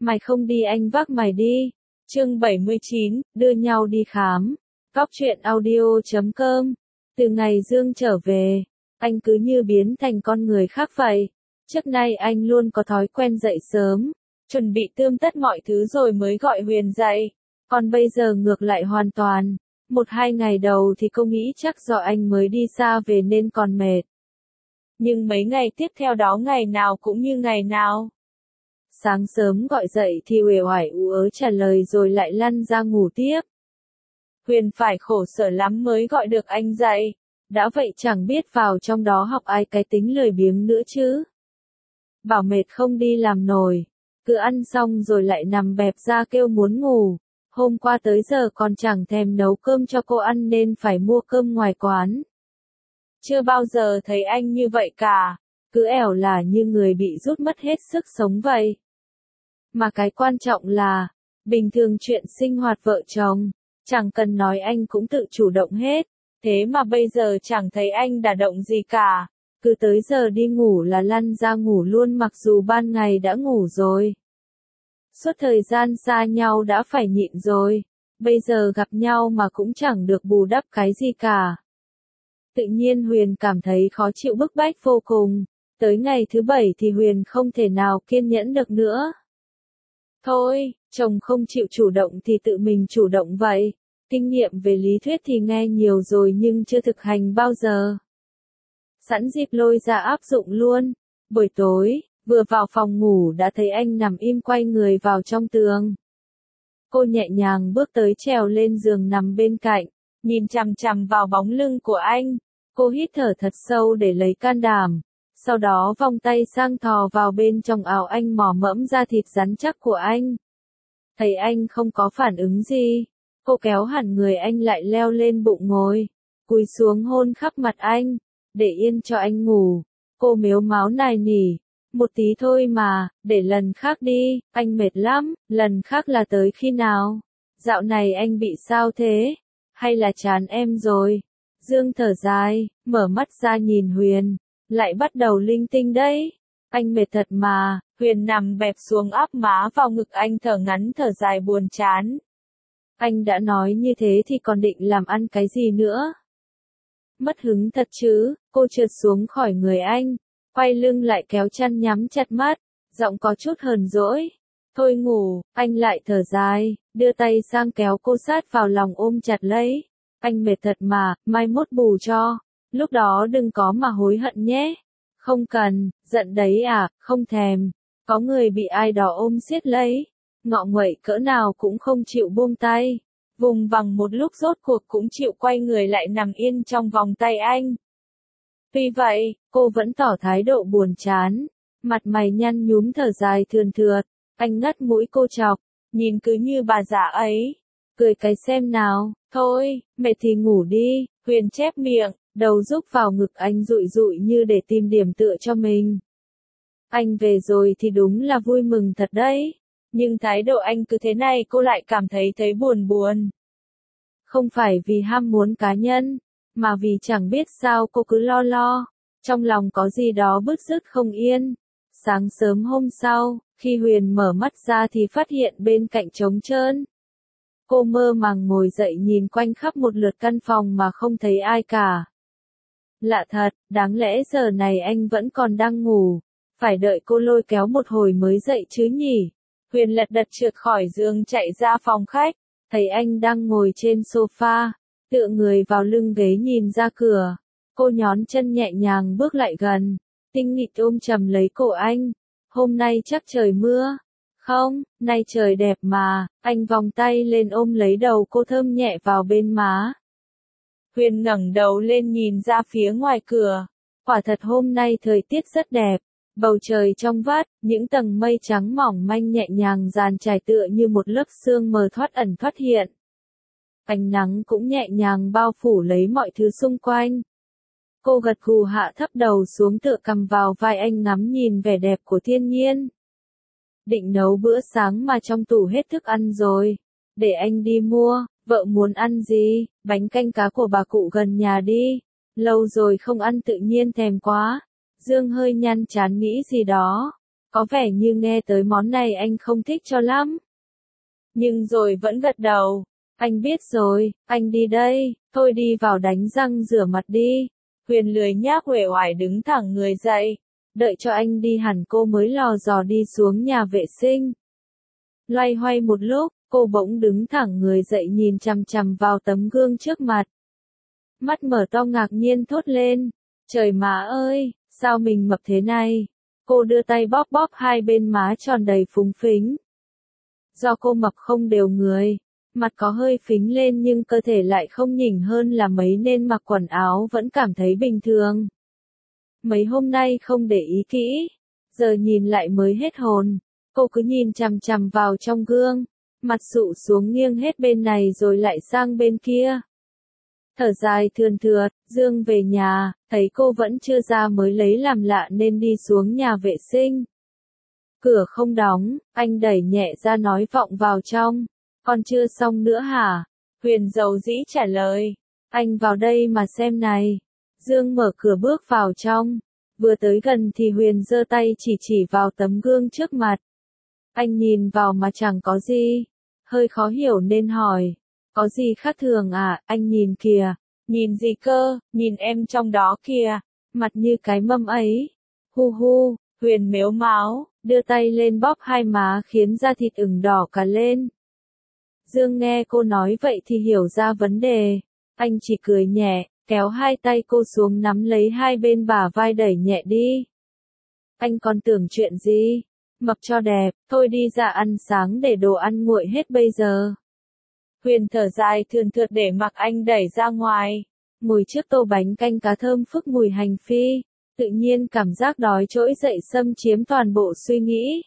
Mày không đi anh vác mày đi. Chương 79, đưa nhau đi khám. Góc truyện audio.com. Từ ngày Dương trở về, anh cứ như biến thành con người khác vậy. Trước nay anh luôn có thói quen dậy sớm, chuẩn bị tươm tất mọi thứ rồi mới gọi Huyền dậy. Còn bây giờ ngược lại hoàn toàn. 1-2 ngày đầu thì cô nghĩ chắc do anh mới đi xa về nên còn mệt. Nhưng mấy ngày tiếp theo đó ngày nào cũng như ngày nào. Sáng sớm gọi dậy thì uể oải ú ớ trả lời rồi lại lăn ra ngủ tiếp. Huyền phải khổ sở lắm mới gọi được anh dậy. Đã vậy chẳng biết vào trong đó học ai cái tính lười biếng nữa chứ. Bảo mệt không đi làm nổi. Cứ ăn xong rồi lại nằm bẹp ra kêu muốn ngủ. Hôm qua tới giờ còn chẳng thèm nấu cơm cho cô ăn nên phải mua cơm ngoài quán. Chưa bao giờ thấy anh như vậy cả. Cứ ẻo là như người bị rút mất hết sức sống vậy. Mà cái quan trọng là, bình thường chuyện sinh hoạt vợ chồng, chẳng cần nói anh cũng tự chủ động hết. Thế mà bây giờ chẳng thấy anh đả động gì cả. Cứ tới giờ đi ngủ là lăn ra ngủ luôn mặc dù ban ngày đã ngủ rồi. Suốt thời gian xa nhau đã phải nhịn rồi. Bây giờ gặp nhau mà cũng chẳng được bù đắp cái gì cả. Tự nhiên Huyền cảm thấy khó chịu bức bách vô cùng. Tới ngày thứ 7 thì Huyền không thể nào kiên nhẫn được nữa. Thôi, chồng không chịu chủ động thì tự mình chủ động vậy. Kinh nghiệm về lý thuyết thì nghe nhiều rồi nhưng chưa thực hành bao giờ. Sẵn dịp lôi ra áp dụng luôn. Buổi tối, vừa vào phòng ngủ đã thấy anh nằm im quay người vào trong tường. Cô nhẹ nhàng bước tới trèo lên giường nằm bên cạnh, nhìn chằm chằm vào bóng lưng của anh. Cô hít thở thật sâu để lấy can đảm. Sau đó vòng tay sang thò vào bên trong áo anh mò mẫm da thịt rắn chắc của anh. Thấy anh không có phản ứng gì, cô kéo hẳn người anh lại leo lên bụng ngồi, cúi xuống hôn khắp mặt anh, để yên cho anh ngủ. Cô mếu máo nài nỉ, một tí thôi mà, để lần khác đi, anh mệt lắm, lần khác là tới khi nào? Dạo này anh bị sao thế? Hay là chán em rồi? Dương thở dài, mở mắt ra nhìn Huyền. Lại bắt đầu linh tinh đấy. Anh mệt thật mà. Huyền nằm bẹp xuống áp má vào ngực anh thở ngắn thở dài buồn chán. Anh đã nói như thế thì còn định làm ăn cái gì nữa? Mất hứng thật chứ. Cô trượt xuống khỏi người anh, quay lưng lại kéo chăn nhắm chặt mắt, giọng có chút hờn dỗi. Thôi ngủ. Anh lại thở dài, đưa tay sang kéo cô sát vào lòng ôm chặt lấy. Anh mệt thật mà, mai mốt bù cho. Lúc đó đừng có mà hối hận nhé. Không cần, giận đấy à, không thèm. Có người bị ai đó ôm siết lấy. Ngọ nguậy cỡ nào cũng không chịu buông tay. Vùng vằng một lúc rốt cuộc cũng chịu quay người lại nằm yên trong vòng tay anh. Tuy vậy, cô vẫn tỏ thái độ buồn chán. Mặt mày nhăn nhúm thở dài thườn thượt. Anh ngắt mũi cô chọc, nhìn cứ như bà già ấy. Cười cái xem nào, thôi, mệt thì ngủ đi. Huyền chép miệng. Đầu rúc vào ngực anh rụi rụi như để tìm điểm tựa cho mình. Anh về rồi thì đúng là vui mừng thật đấy. Nhưng thái độ anh cứ thế này cô lại cảm thấy buồn buồn. Không phải vì ham muốn cá nhân, mà vì chẳng biết sao cô cứ lo lo. Trong lòng có gì đó bứt rứt không yên. Sáng sớm hôm sau, khi Huyền mở mắt ra thì phát hiện bên cạnh trống trơn. Cô mơ màng ngồi dậy nhìn quanh khắp một lượt căn phòng mà không thấy ai cả. Lạ thật, đáng lẽ giờ này anh vẫn còn đang ngủ, phải đợi cô lôi kéo một hồi mới dậy chứ nhỉ. Huyền lật đật trượt khỏi giường chạy ra phòng khách, thấy anh đang ngồi trên sofa, tựa người vào lưng ghế nhìn ra cửa. Cô nhón chân nhẹ nhàng bước lại gần, tinh nghịch ôm chầm lấy cổ anh. Hôm nay chắc trời mưa. Không, nay trời đẹp mà. Anh vòng tay lên ôm lấy đầu cô thơm nhẹ vào bên má. Huyền ngẩng đầu lên nhìn ra phía ngoài cửa. Quả thật hôm nay thời tiết rất đẹp. Bầu trời trong vắt, những tầng mây trắng mỏng manh nhẹ nhàng dàn trải tựa như một lớp sương mờ thoát ẩn thoát hiện. Ánh nắng cũng nhẹ nhàng bao phủ lấy mọi thứ xung quanh. Cô gật gù hạ thấp đầu xuống tựa cằm vào vai anh ngắm nhìn vẻ đẹp của thiên nhiên. Định nấu bữa sáng mà trong tủ hết thức ăn rồi. Để anh đi mua, vợ muốn ăn gì, bánh canh cá của bà cụ gần nhà đi. Lâu rồi không ăn tự nhiên thèm quá. Dương hơi nhăn chán nghĩ gì đó. Có vẻ như nghe tới món này anh không thích cho lắm. Nhưng rồi vẫn gật đầu. Anh biết rồi, anh đi đây, thôi đi vào đánh răng rửa mặt đi. Huyền lười nhác uể oải đứng thẳng người dậy. Đợi cho anh đi hẳn cô mới lò dò đi xuống nhà vệ sinh. Loay hoay một lúc, cô bỗng đứng thẳng người dậy nhìn chằm chằm vào tấm gương trước mặt. Mắt mở to ngạc nhiên thốt lên. Trời má ơi, sao mình mập thế này? Cô đưa tay bóp bóp hai bên má tròn đầy phúng phính. Do cô mập không đều người, mặt có hơi phính lên nhưng cơ thể lại không nhỉnh hơn là mấy nên mặc quần áo vẫn cảm thấy bình thường. Mấy hôm nay không để ý kỹ, giờ nhìn lại mới hết hồn. Cô cứ nhìn chằm chằm vào trong gương, mặt sụ xuống nghiêng hết bên này rồi lại sang bên kia. Thở dài thườn thượt, Dương về nhà, thấy cô vẫn chưa ra mới lấy làm lạ nên đi xuống nhà vệ sinh. Cửa không đóng, anh đẩy nhẹ ra nói vọng vào trong. Còn chưa xong nữa hả? Huyền dầu dĩ trả lời. Anh vào đây mà xem này. Dương mở cửa bước vào trong. Vừa tới gần thì Huyền giơ tay chỉ vào tấm gương trước mặt. Anh nhìn vào mà chẳng có gì. Hơi khó hiểu nên hỏi. Có gì khác thường à, anh nhìn kìa. Nhìn gì cơ, nhìn em trong đó kìa. Mặt như cái mâm ấy. Hu hu, Huyền mếu máo, đưa tay lên bóp hai má khiến da thịt ửng đỏ cả lên. Dương nghe cô nói vậy thì hiểu ra vấn đề. Anh chỉ cười nhẹ, kéo hai tay cô xuống nắm lấy hai bên bả vai đẩy nhẹ đi. Anh còn tưởng chuyện gì? Mập cho đẹp, thôi đi ra ăn sáng để đồ ăn nguội hết bây giờ. Huyền thở dài thườn thượt để mặc anh đẩy ra ngoài. Mùi chiếc tô bánh canh cá thơm phức mùi hành phi. Tự nhiên cảm giác đói trỗi dậy xâm chiếm toàn bộ suy nghĩ.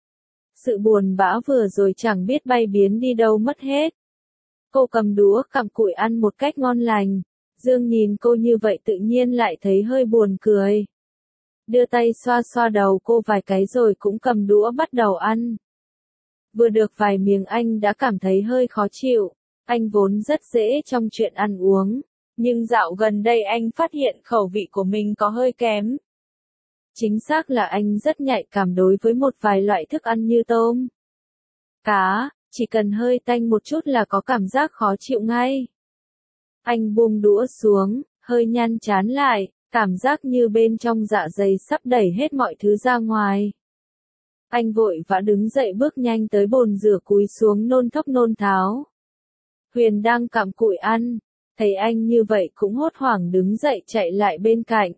Sự buồn bã vừa rồi chẳng biết bay biến đi đâu mất hết. Cô cầm đũa cặm cụi ăn một cách ngon lành. Dương nhìn cô như vậy tự nhiên lại thấy hơi buồn cười. Đưa tay xoa xoa đầu cô vài cái rồi cũng cầm đũa bắt đầu ăn. Vừa được vài miếng anh đã cảm thấy hơi khó chịu. Anh vốn rất dễ trong chuyện ăn uống. Nhưng dạo gần đây anh phát hiện khẩu vị của mình có hơi kém. Chính xác là anh rất nhạy cảm đối với một vài loại thức ăn như tôm, cá, chỉ cần hơi tanh một chút là có cảm giác khó chịu ngay. Anh buông đũa xuống, hơi nhăn chán lại, cảm giác như bên trong dạ dày sắp đẩy hết mọi thứ ra ngoài. Anh vội vã đứng dậy bước nhanh tới bồn rửa cúi xuống nôn thốc nôn tháo. Huyền đang cặm cụi ăn, thấy anh như vậy cũng hốt hoảng đứng dậy chạy lại bên cạnh.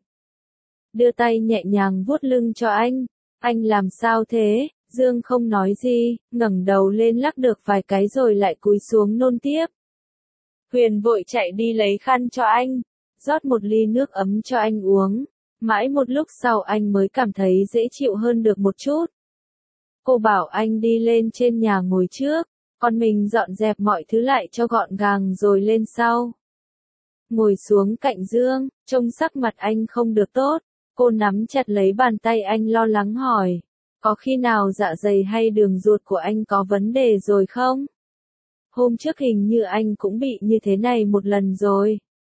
Đưa tay nhẹ nhàng vuốt lưng cho anh. Anh làm sao thế? Dương không nói gì, ngẩng đầu lên lắc được vài cái rồi lại cúi xuống nôn tiếp. Huyền vội chạy đi lấy khăn cho anh, rót một ly nước ấm cho anh uống. Mãi một lúc sau anh mới cảm thấy dễ chịu hơn được một chút. Cô bảo anh đi lên trên nhà ngồi trước, còn mình dọn dẹp mọi thứ lại cho gọn gàng rồi lên sau. Ngồi xuống cạnh Dương, trông sắc mặt anh không được tốt. Cô nắm chặt lấy bàn tay anh lo lắng hỏi. Có khi nào dạ dày hay đường ruột của anh có vấn đề rồi không? Hôm trước hình như anh cũng bị như thế này một lần rồi.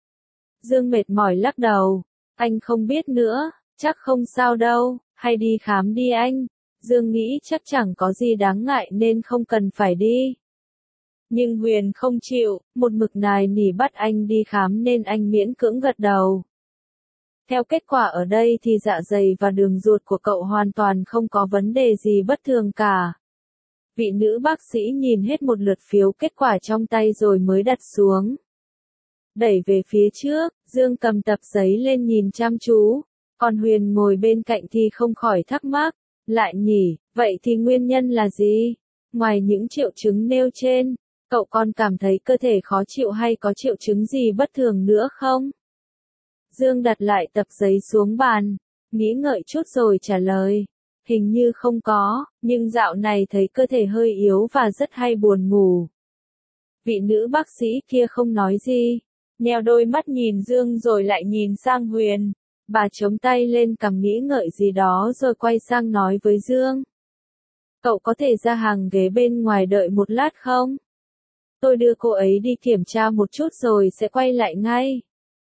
Dương mệt mỏi lắc đầu. Anh không biết nữa, chắc không sao đâu, hay đi khám đi anh. Dương nghĩ chắc chẳng có gì đáng ngại nên không cần phải đi. Nhưng Huyền không chịu, một mực nài nỉ bắt anh đi khám nên anh miễn cưỡng gật đầu. Theo kết quả ở đây thì dạ dày và đường ruột của cậu hoàn toàn không có vấn đề gì bất thường cả. Vị nữ bác sĩ nhìn hết một lượt phiếu kết quả trong tay rồi mới đặt xuống. Đẩy về phía trước, Dương cầm tập giấy lên nhìn chăm chú. Còn Huyền ngồi bên cạnh thì không khỏi thắc mắc. Lại nhỉ, vậy thì nguyên nhân là gì? Ngoài những triệu chứng nêu trên, cậu còn cảm thấy cơ thể khó chịu hay có triệu chứng gì bất thường nữa không? Dương đặt lại tập giấy xuống bàn, nghĩ ngợi chút rồi trả lời. Hình như không có, nhưng dạo này thấy cơ thể hơi yếu và rất hay buồn ngủ. Vị nữ bác sĩ kia không nói gì, nheo đôi mắt nhìn Dương rồi lại nhìn sang Huyền. Bà chống tay lên cằm nghĩ ngợi gì đó rồi quay sang nói với Dương. Cậu có thể ra hàng ghế bên ngoài đợi một lát không? Tôi đưa cô ấy đi kiểm tra một chút rồi sẽ quay lại ngay.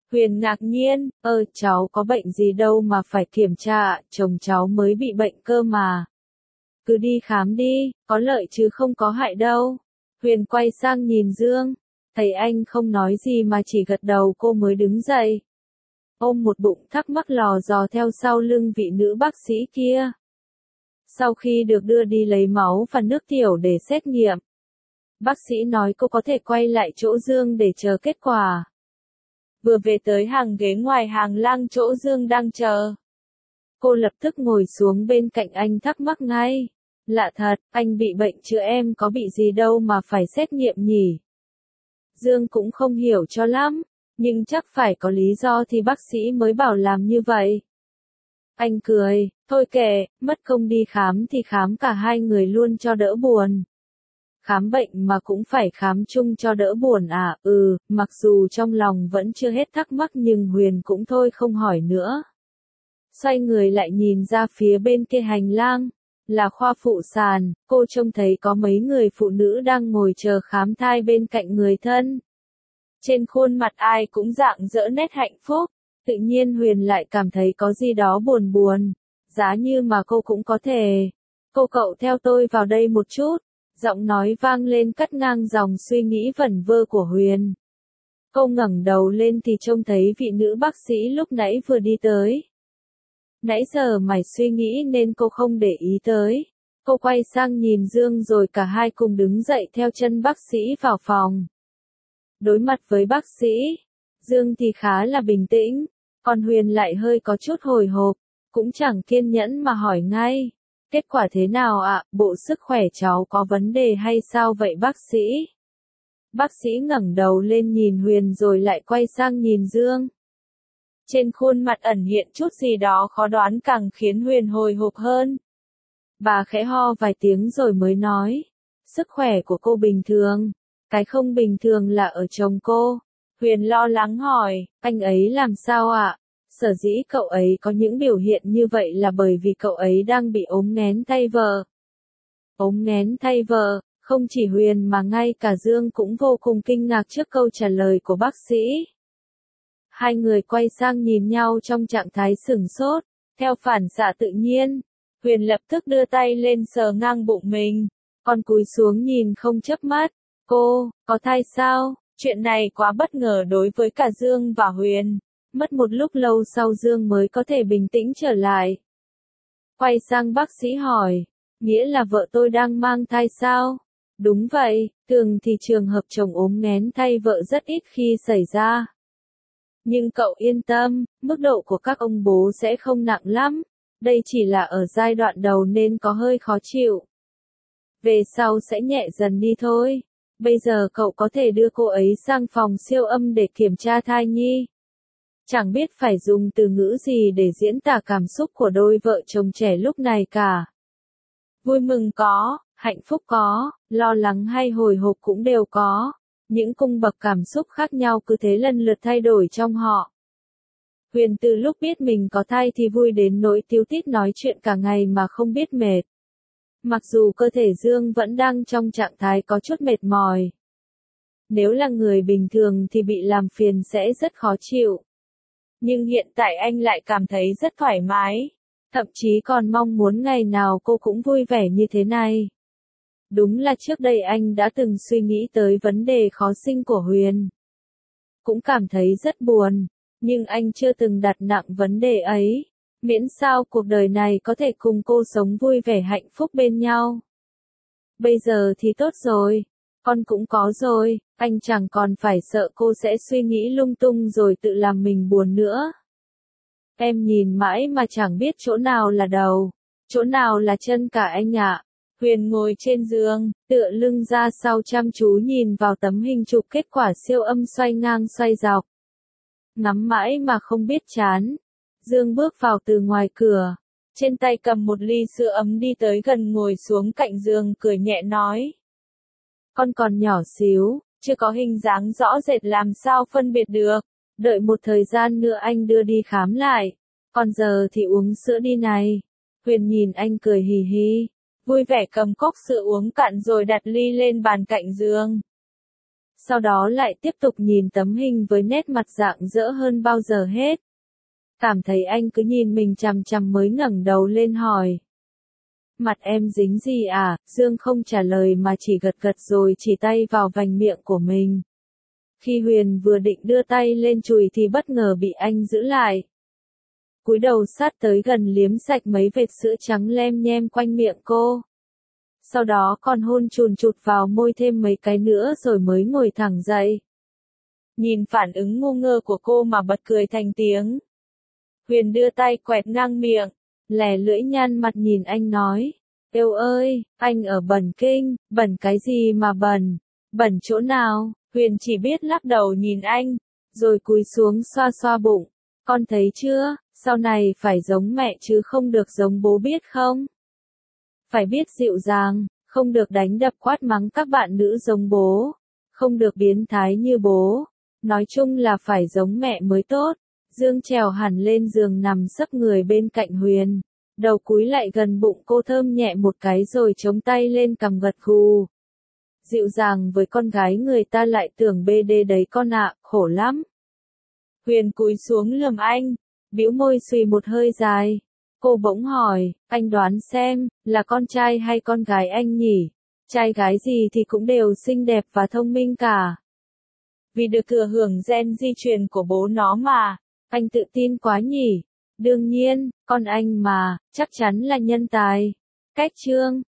Huyền ngạc nhiên, cháu có bệnh gì đâu mà phải kiểm tra ạ, chồng cháu mới bị bệnh cơ mà. Cứ đi khám đi, có lợi chứ không có hại đâu. Huyền quay sang nhìn Dương, thấy anh không nói gì mà chỉ gật đầu, cô mới đứng dậy. Ôm một bụng thắc mắc lò dò theo sau lưng vị nữ bác sĩ kia. Sau khi được đưa đi lấy máu và nước tiểu để xét nghiệm, bác sĩ nói cô có thể quay lại chỗ Dương để chờ kết quả. Vừa về tới hàng ghế ngoài hàng lang chỗ Dương đang chờ, cô lập tức ngồi xuống bên cạnh anh thắc mắc ngay. Lạ thật, anh bị bệnh chứ em có bị gì đâu mà phải xét nghiệm nhỉ? Dương cũng không hiểu cho lắm, nhưng chắc phải có lý do thì bác sĩ mới bảo làm như vậy. Anh cười, thôi kệ, mất công đi khám thì khám cả hai người luôn cho đỡ buồn. Khám bệnh mà cũng phải khám chung cho đỡ buồn à? Mặc dù trong lòng vẫn chưa hết thắc mắc nhưng Huyền cũng thôi không hỏi nữa. Xoay người lại nhìn ra phía bên kia hành lang, là khoa phụ sản, cô trông thấy có mấy người phụ nữ đang ngồi chờ khám thai bên cạnh người thân. Trên khuôn mặt ai cũng rạng rỡ nét hạnh phúc, tự nhiên Huyền lại cảm thấy có gì đó buồn buồn, giá như mà cô cũng có thể. Cậu theo tôi vào đây một chút. Giọng nói vang lên cắt ngang dòng suy nghĩ vẩn vơ của Huyền. Cô ngẩng đầu lên thì trông thấy vị nữ bác sĩ lúc nãy vừa đi tới. Nãy giờ mải suy nghĩ nên cô không để ý tới. Cô quay sang nhìn Dương rồi cả hai cùng đứng dậy theo chân bác sĩ vào phòng. Đối mặt với bác sĩ, Dương thì khá là bình tĩnh, còn Huyền lại hơi có chút hồi hộp, cũng chẳng kiên nhẫn mà hỏi ngay. Kết quả thế nào ạ? Bộ sức khỏe cháu có vấn đề hay sao vậy bác sĩ? Bác sĩ ngẩng đầu lên nhìn Huyền rồi lại quay sang nhìn Dương. Trên khuôn mặt ẩn hiện chút gì đó khó đoán càng khiến Huyền hồi hộp hơn. Bà khẽ ho vài tiếng rồi mới nói. Sức khỏe của cô bình thường. Cái không bình thường là ở chồng cô. Huyền lo lắng hỏi, anh ấy làm sao ạ? Sở dĩ cậu ấy có những biểu hiện như vậy là bởi vì cậu ấy đang bị ốm nghén thay vợ. Ốm nghén thay vợ, không chỉ Huyền mà ngay cả Dương cũng vô cùng kinh ngạc trước câu trả lời của bác sĩ. Hai người quay sang nhìn nhau trong trạng thái sửng sốt, theo phản xạ tự nhiên. Huyền lập tức đưa tay lên sờ ngang bụng mình, còn cúi xuống nhìn không chớp mắt. Cô, có thai sao? Chuyện này quá bất ngờ đối với cả Dương và Huyền. Mất một lúc lâu sau Dương mới có thể bình tĩnh trở lại. Quay sang bác sĩ hỏi, nghĩa là vợ tôi đang mang thai sao? Đúng vậy, thường thì trường hợp chồng ốm nghén thay vợ rất ít khi xảy ra. Nhưng cậu yên tâm, mức độ của các ông bố sẽ không nặng lắm. Đây chỉ là ở giai đoạn đầu nên có hơi khó chịu. Về sau sẽ nhẹ dần đi thôi. Bây giờ cậu có thể đưa cô ấy sang phòng siêu âm để kiểm tra thai nhi. Chẳng biết phải dùng từ ngữ gì để diễn tả cảm xúc của đôi vợ chồng trẻ lúc này cả. Vui mừng có, hạnh phúc có, lo lắng hay hồi hộp cũng đều có. Những cung bậc cảm xúc khác nhau cứ thế lần lượt thay đổi trong họ. Huyền từ lúc biết mình có thai thì vui đến nỗi tíu tít nói chuyện cả ngày mà không biết mệt. Mặc dù cơ thể Dương vẫn đang trong trạng thái có chút mệt mỏi. Nếu là người bình thường thì bị làm phiền sẽ rất khó chịu. Nhưng hiện tại anh lại cảm thấy rất thoải mái. Thậm chí còn mong muốn ngày nào cô cũng vui vẻ như thế này. Đúng là trước đây anh đã từng suy nghĩ tới vấn đề khó sinh của Huyền. Cũng cảm thấy rất buồn, nhưng anh chưa từng đặt nặng vấn đề ấy. Miễn sao cuộc đời này có thể cùng cô sống vui vẻ hạnh phúc bên nhau. Bây giờ thì tốt rồi, con cũng có rồi, anh chẳng còn phải sợ cô sẽ suy nghĩ lung tung rồi tự làm mình buồn nữa. Em nhìn mãi mà chẳng biết chỗ nào là đầu, chỗ nào là chân cả anh ạ. Huyền ngồi trên giường, tựa lưng ra sau chăm chú nhìn vào tấm hình chụp kết quả siêu âm xoay ngang xoay dọc. Ngắm mãi mà không biết chán. Dương bước vào từ ngoài cửa, trên tay cầm một ly sữa ấm đi tới gần ngồi xuống cạnh giường cười nhẹ nói. Con còn nhỏ xíu, chưa có hình dáng rõ rệt làm sao phân biệt được, đợi một thời gian nữa anh đưa đi khám lại, còn giờ thì uống sữa đi này. Huyền nhìn anh cười hì hì, vui vẻ cầm cốc sữa uống cạn rồi đặt ly lên bàn cạnh giường. Sau đó lại tiếp tục nhìn tấm hình với nét mặt rạng rỡ hơn bao giờ hết. Cảm thấy anh cứ nhìn mình chằm chằm mới ngẩng đầu lên hỏi. Mặt em dính gì à? Dương không trả lời mà chỉ gật gật rồi chỉ tay vào vành miệng của mình. Khi Huyền vừa định đưa tay lên chùi thì bất ngờ bị anh giữ lại. Cúi đầu sát tới gần liếm sạch mấy vệt sữa trắng lem nhem quanh miệng cô. Sau đó còn hôn chùn chụt vào môi thêm mấy cái nữa rồi mới ngồi thẳng dậy. Nhìn phản ứng ngu ngơ của cô mà bật cười thành tiếng. Huyền đưa tay quẹt ngang miệng, lè lưỡi nhăn mặt nhìn anh nói. Yêu ơi, anh ở bẩn kinh, bẩn cái gì mà bẩn, bẩn chỗ nào? Huyền chỉ biết lắc đầu nhìn anh, rồi cúi xuống xoa xoa bụng. Con thấy chưa, sau này phải giống mẹ chứ không được giống bố biết không? Phải biết dịu dàng, không được đánh đập quát mắng các bạn nữ giống bố, không được biến thái như bố. Nói chung là phải giống mẹ mới tốt. Dương trèo hẳn lên giường nằm sấp người bên cạnh Huyền. Đầu cúi lại gần bụng cô thơm nhẹ một cái rồi chống tay lên cằm gật gù. Dịu dàng với con gái người ta lại tưởng bê đê đấy con ạ, khổ lắm. Huyền cúi xuống lườm anh, bĩu môi xùy một hơi dài. Cô bỗng hỏi, anh đoán xem, là con trai hay con gái anh nhỉ? Trai gái gì thì cũng đều xinh đẹp và thông minh cả. Vì được thừa hưởng gen di truyền của bố nó mà, anh tự tin quá nhỉ? Đương nhiên, con anh mà, chắc chắn là nhân tài. Cách chương